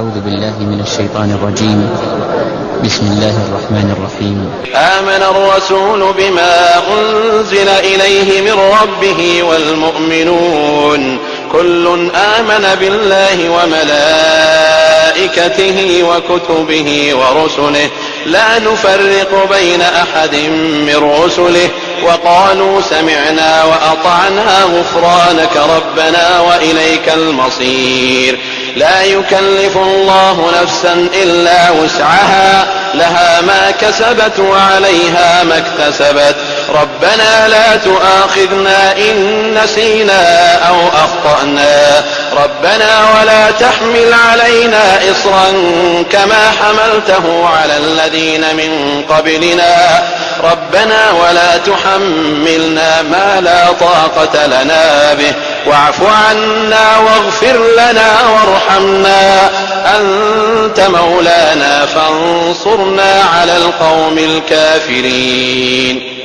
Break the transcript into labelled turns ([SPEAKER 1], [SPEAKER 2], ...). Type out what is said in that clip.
[SPEAKER 1] أعوذ بالله من الشيطان الرجيم. بسم الله الرحمن الرحيم.
[SPEAKER 2] آمن الرسول بما أنزل إليه من ربه والمؤمنون كل آمن بالله وملائكته وكتبه ورسله لا نفرق بين أحد من رسله وقالوا سمعنا وأطعنا غفرانك ربنا وإليك المصير. لا يكلف الله نفسا إلا وسعها لها ما كسبت وعليها ما اكتسبت ربنا لا تؤاخذنا إن نسينا أو أخطأنا ربنا ولا تحمل علينا إصرا كما حملته على الذين من قبلنا ربنا ولا تحملنا ما لا طاقة لنا به واعف عنا واغفر لنا وارحمنا أنت مولانا فانصرنا على القوم الكافرين.